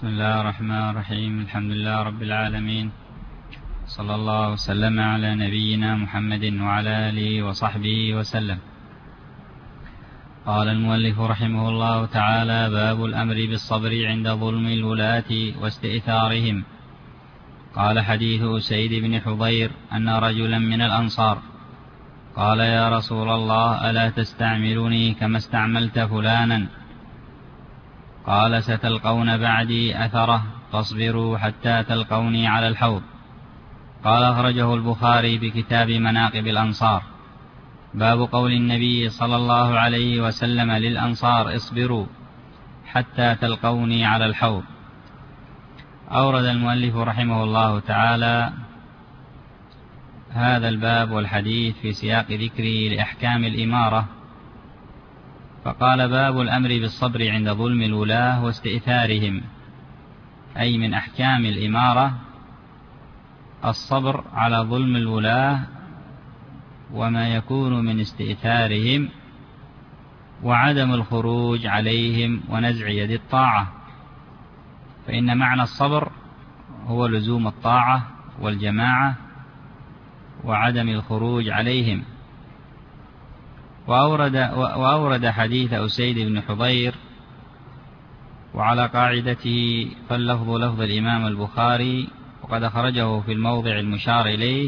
بسم الله الرحمن الرحيم. الحمد لله رب العالمين، صلى الله وسلم على نبينا محمد وعلى آله وصحبه وسلم. قال المؤلف رحمه الله تعالى: باب الأمر بالصبر عند ظلم الولاة واستئثارهم. قال: حديث أسيد بن حضير أن رجلا من الأنصار قال: يا رسول الله، ألا تستعملني كما استعملت فلانا؟ قال: ستلقون بعدي أثره، فاصبروا حتى تلقوني على الحوض. قال: أخرجه البخاري بكتاب مناقب الأنصار. باب قول النبي صلى الله عليه وسلم للأنصار: اصبروا حتى تلقوني على الحوض. أورد المؤلف رحمه الله تعالى هذا الباب والحديث في سياق ذكره لأحكام الإمارة، فقال: باب الأمر بالصبر عند ظلم الولاة واستئثارهم، أي من أحكام الإمارة الصبر على ظلم الولاة وما يكون من استئثارهم، وعدم الخروج عليهم ونزع يد الطاعة. فإن معنى الصبر هو لزوم الطاعة والجماعة وعدم الخروج عليهم. وأورد حديث أسيد بن حضير، وعلى قاعدته فاللفظ لفظ الإمام البخاري، وقد أخرجه في الموضع المشار إليه.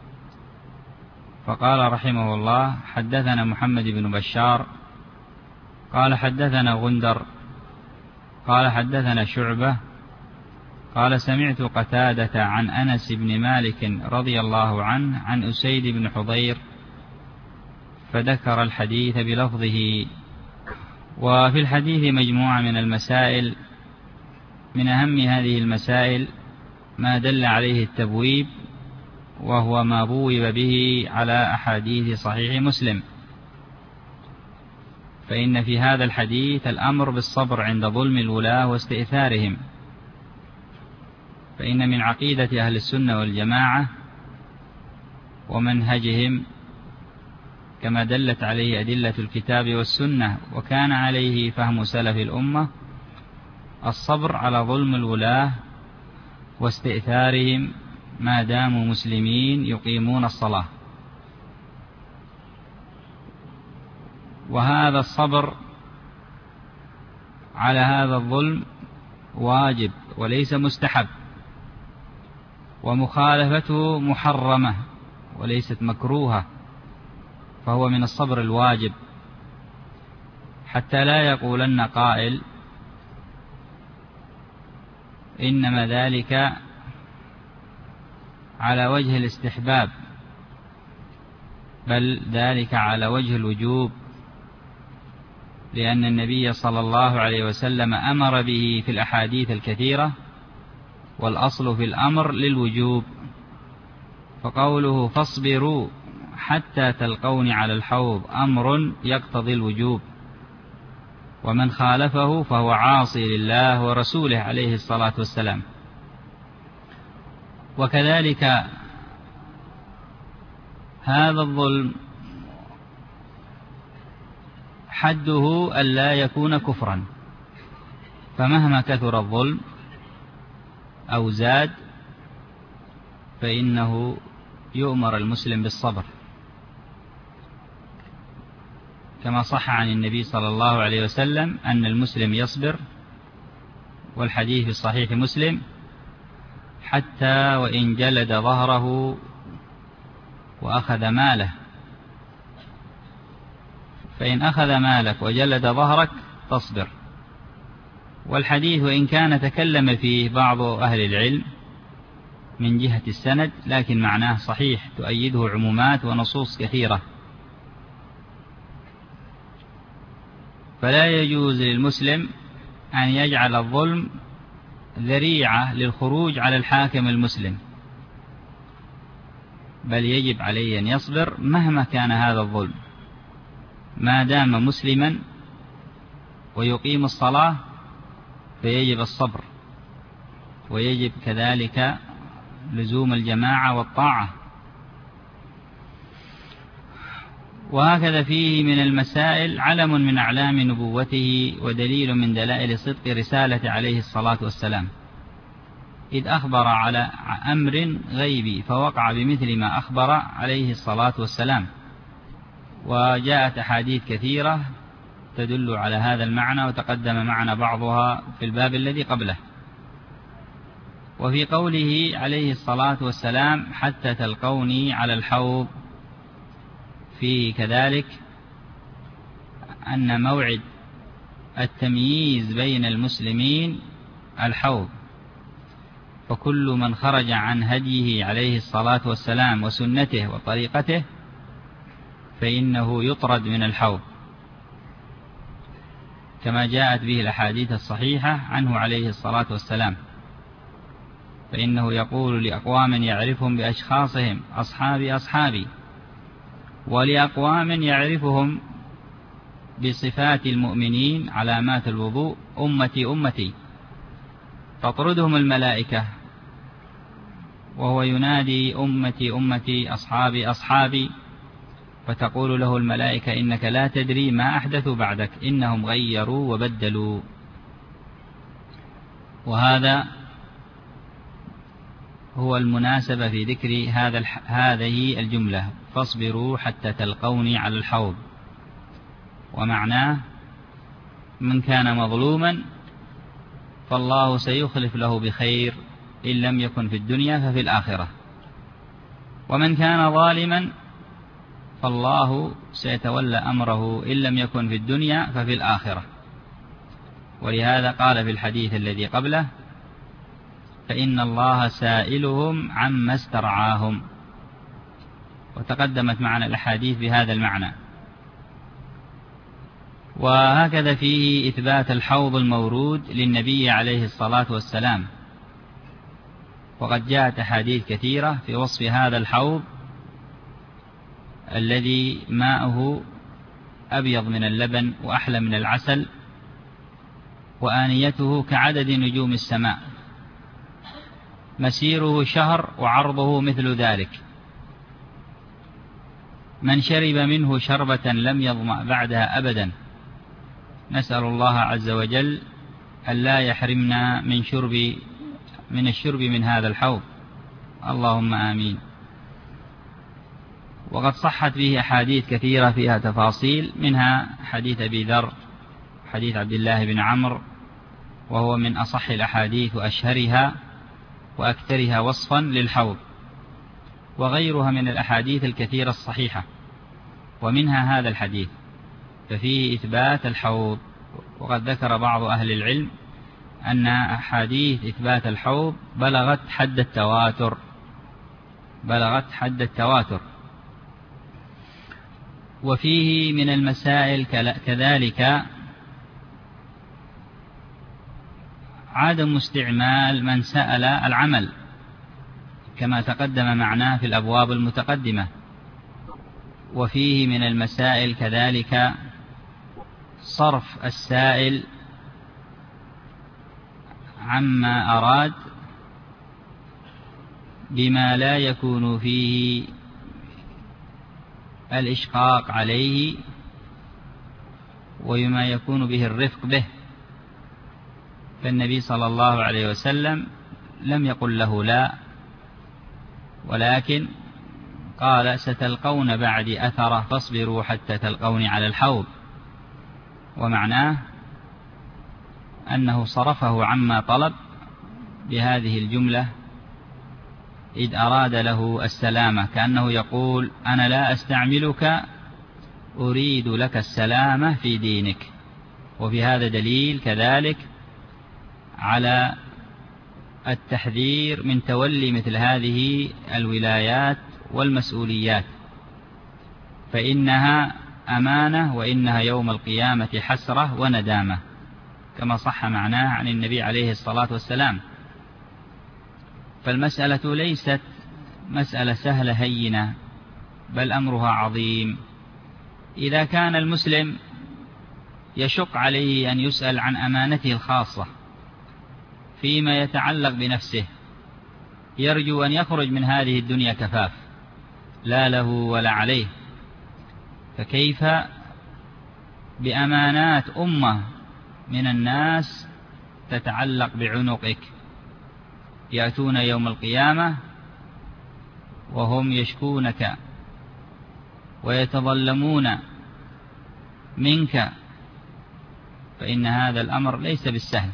فقال رحمه الله: حدثنا محمد بن بشار قال: حدثنا غندر قال: حدثنا شعبة قال: سمعت قتادة عن أنس بن مالك رضي الله عنه عن أسيد بن حضير، فذكر الحديث بلفظه. وفي الحديث مجموعة من المسائل، من أهم هذه المسائل ما دل عليه التبويب، وهو ما بوب به على أحاديث صحيح مسلم. فإن في هذا الحديث الأمر بالصبر عند ظلم الولاة واستئثارهم، فإن من عقيدة أهل السنة والجماعة ومنهجهم كما دلت عليه أدلة الكتاب والسنة وكان عليه فهم سلف الأمة الصبر على ظلم الولاة واستئثارهم ما داموا مسلمين يقيمون الصلاة. وهذا الصبر على هذا الظلم واجب وليس مستحب، ومخالفته محرمة وليست مكروهة، فهو من الصبر الواجب، حتى لا يقولن قائل إنما ذلك على وجه الاستحباب، بل ذلك على وجه الوجوب، لأن النبي صلى الله عليه وسلم أمر به في الأحاديث الكثيرة، والأصل في الأمر للوجوب. فقوله: فاصبروا حتى تلقوني على الحوض أمر يقتضي الوجوب، ومن خالفه فهو عاصي لله ورسوله عليه الصلاة والسلام. وكذلك هذا الظلم حده ألا يكون كفرا، فمهما كثر الظلم أو زاد فإنه يؤمر المسلم بالصبر، كما صح عن النبي صلى الله عليه وسلم أن المسلم يصبر، والحديث في صحيح مسلم: حتى وإن جلد ظهره وأخذ ماله، فإن أخذ مالك وجلد ظهرك تصبر. والحديث وإن كان تكلم فيه بعض أهل العلم من جهة السند، لكن معناه صحيح، تؤيده عمومات ونصوص كثيرة. فلا يجوز للمسلم أن يجعل الظلم ذريعة للخروج على الحاكم المسلم، بل يجب عليه أن يصبر مهما كان هذا الظلم، ما دام مسلما ويقيم الصلاة فيجب الصبر، ويجب كذلك لزوم الجماعة والطاعة. وهكذا فيه من المسائل علم من أعلام نبوته ودليل من دلائل صدق رسالة عليه الصلاة والسلام، إذ أخبر على أمر غيبي فوقع بمثل ما أخبر عليه الصلاة والسلام. وجاءت أحاديث كثيرة تدل على هذا المعنى، وتقدم معنا بعضها في الباب الذي قبله. وفي قوله عليه الصلاة والسلام حتى تلقوني على الحوض، فيه كذلك أن موعد التمييز بين المسلمين الحوض، فكل من خرج عن هديه عليه الصلاة والسلام وسنته وطريقته فإنه يطرد من الحوض، كما جاءت به الأحاديث الصحيحة عنه عليه الصلاة والسلام، فإنه يقول لأقوام يعرفهم بأشخاصهم أصحابي أصحابي، ولأقوام يعرفهم بصفات المؤمنين علامات الوضوء أمتي أمتي، تطردهم الملائكة وهو ينادي أمتي أمتي أصحابي أصحابي، فتقول له الملائكة إنك لا تدري ما أحدثوا بعدك، إنهم غيروا وبدلوا. وهذا هو المناسبة في ذكر هذه الجملة، فاصبروا حتى تلقوني على الحوض. ومعناه من كان مظلوما فالله سيخلف له بخير إن لم يكن في الدنيا ففي الآخرة، ومن كان ظالما فالله سيتولى أمره إن لم يكن في الدنيا ففي الآخرة. ولهذا قال في الحديث الذي قبله فإن الله سائلهم عما استرعاهم، وتقدمت معنا الأحاديث بهذا المعنى. وهكذا فيه إثبات الحوض المورود للنبي عليه الصلاة والسلام، وقد جاءت أحاديث كثيرة في وصف هذا الحوض الذي ماؤه أبيض من اللبن وأحلى من العسل، وآنيته كعدد نجوم السماء، مسيره شهر وعرضه مثل ذلك، من شرب منه شربة لم يظمأ بعدها أبدا. نسأل الله عز وجل ألا يحرمنا من الشرب من هذا الحوض، اللهم آمين. وقد صحت به أحاديث كثيرة فيها تفاصيل، منها حديث أبي ذر، حديث عبد الله بن عمرو، وهو من أصح الأحاديث وأشهرها وأكثرها وصفا للحوض، وغيرها من الأحاديث الكثيرة الصحيحة، ومنها هذا الحديث، ففيه إثبات الحوض. وقد ذكر بعض أهل العلم أن أحاديث إثبات الحوض بلغت حد التواتر. وفيه من المسائل كذلك عدم استعمال من سأل العمل، كما تقدم معناه في الأبواب المتقدمة. وفيه من المسائل كذلك صرف السائل عما أراد بما لا يكون فيه الإشقاق عليه وما يكون به الرفق به، فالنبي صلى الله عليه وسلم لم يقل له لا، ولكن قال ستلقون بعدي أثرة فاصبروا حتى تلقوني على الحوض، ومعناه أنه صرفه عما طلب بهذه الجملة إذ أراد له السلامة، كأنه يقول أنا لا أستعملك أريد لك السلامة في دينك. وفي هذا دليل كذلك على التحذير من تولي مثل هذه الولايات والمسؤوليات، فإنها أمانة وإنها يوم القيامة حسرة وندامة، كما صح معناه عن النبي عليه الصلاة والسلام. فالمسألة ليست مسألة سهلة هينة، بل أمرها عظيم. إذا كان المسلم يشق عليه أن يسأل عن أمانته الخاصة فيما يتعلق بنفسه، يرجو أن يخرج من هذه الدنيا كفاف لا له ولا عليه، فكيف بأمانات أمة من الناس تتعلق بعنقك، يأتون يوم القيامة وهم يشكونك ويتظلمون منك، فإن هذا الأمر ليس بالسهل.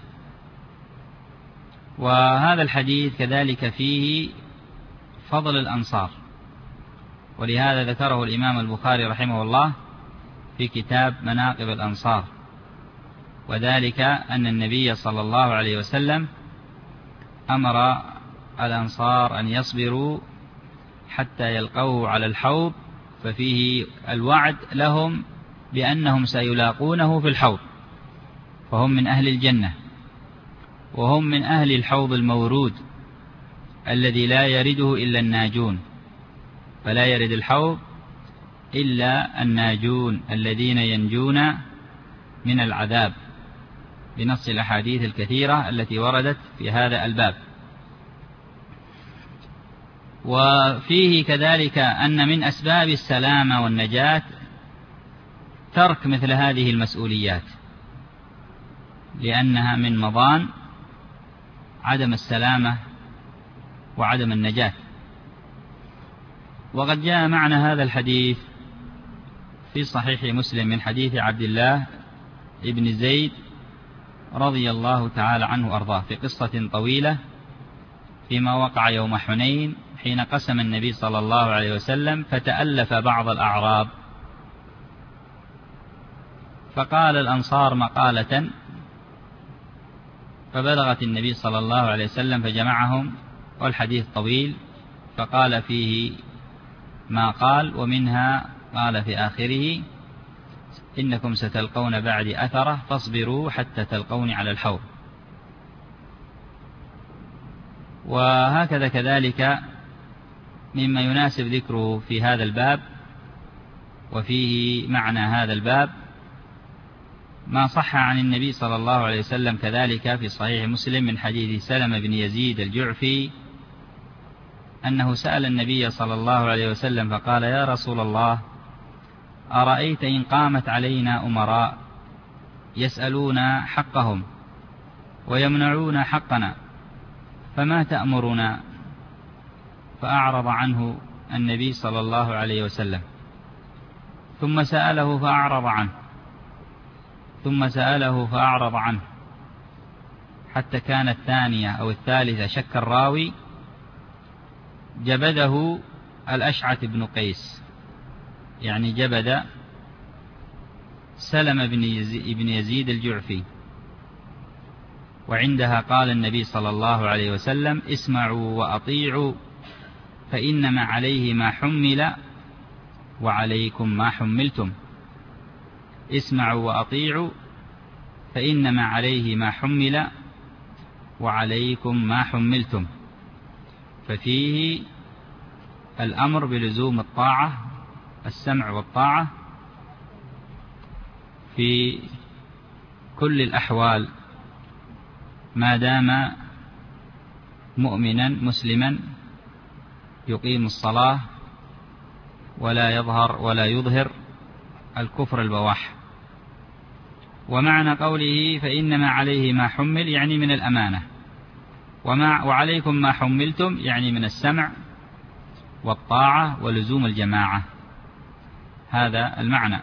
وهذا الحديث كذلك فيه فضل الأنصار، ولهذا ذكره الإمام البخاري رحمه الله في كتاب مناقب الأنصار، وذلك أن النبي صلى الله عليه وسلم أمر الأنصار أن يصبروا حتى يلقوه على الحوض، ففيه الوعد لهم بأنهم سيلاقونه في الحوض، فهم من أهل الجنة، وهم من أهل الحوض المورود الذي لا يرده إلا الناجون، فلا يرد الحوض إلا الناجون الذين ينجون من العذاب، بنص الأحاديث الكثيرة التي وردت في هذا الباب. وفيه كذلك أن من أسباب السلامة والنجاة ترك مثل هذه المسؤوليات، لأنها من مضان عدم السلامة وعدم النجاة. وقد جاء معنى هذا الحديث في صحيح مسلم من حديث عبد الله ابن زيد رضي الله تعالى عنه وأرضاه في قصة طويلة فيما وقع يوم حنين، حين قسم النبي صلى الله عليه وسلم فتألف بعض الأعراب، فقال الأنصار مقالة فبلغت النبي صلى الله عليه وسلم فجمعهم، والحديث طويل، فقال فيه ما قال، ومنها قال في آخره: إنكم ستلقون بعد أثرة فاصبروا حتى تلقوني على الحوض. وهكذا كذلك مما يناسب ذكره في هذا الباب وفيه معنى هذا الباب ما صح عن النبي صلى الله عليه وسلم كذلك في صحيح مسلم من حديث سلمة بن يزيد الجعفي أنه سأل النبي صلى الله عليه وسلم فقال: يا رسول الله، أرأيت إن قامت علينا أمراء يسألون حقهم ويمنعون حقنا، فما تأمرنا؟ فأعرض عنه النبي صلى الله عليه وسلم، ثم سأله فأعرض عنه، ثم سأله فأعرض عنه، حتى كانت الثانية أو الثالثة شك الراوي جبده الأشعث بن قيس، يعني جبد سلم بن يزيد الجعفي. وعندها قال النبي صلى الله عليه وسلم: اسمعوا وأطيعوا، فإنما عليه ما حمل وعليكم ما حملتم. اسمعوا وأطيعوا فإنما عليه ما حمل وعليكم ما حملتم. ففيه الأمر بلزوم الطاعة، السمع والطاعة في كل الأحوال، ما دام مؤمنا مسلما يقيم الصلاة ولا يظهر ولا يظهر الكفر البواح. ومعنى قوله فإنما عليه ما حمل يعني من الأمانة، وعليكم ما حملتم يعني من السمع والطاعة ولزوم الجماعة، هذا المعنى.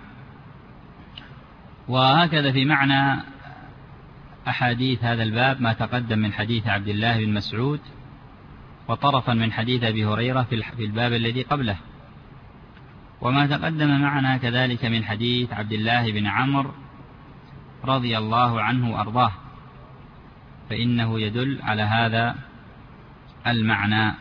وهكذا في معنى أحاديث هذا الباب ما تقدم من حديث عبد الله بن مسعود، وطرفا من حديث أبي هريرة في الباب الذي قبله، وما تقدم معنا كذلك من حديث عبد الله بن عمرو رضي الله عنه وأرضاه، فإنه يدل على هذا المعنى.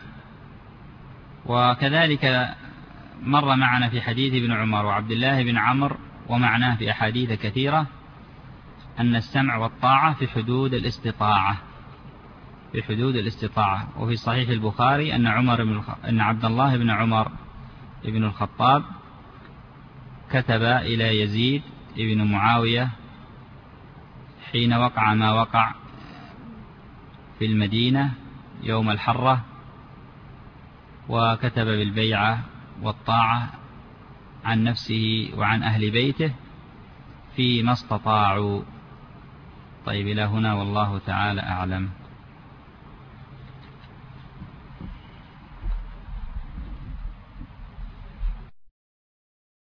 وكذلك مر معنا في حديث ابن عمر وعبد الله بن عمرو ومعناه في أحاديث كثيرة أن السمع والطاعة في حدود الاستطاعة، في حدود الاستطاعة. وفي صحيح البخاري أن عبد الله بن عمر بن الخطاب كتب إلى يزيد بن معاوية حين وقع ما وقع في المدينة يوم الحرة، وكتب بالبيعة والطاعة عن نفسه وعن أهل بيته فيما استطاعوا. طيب، إلى هنا والله تعالى أعلم.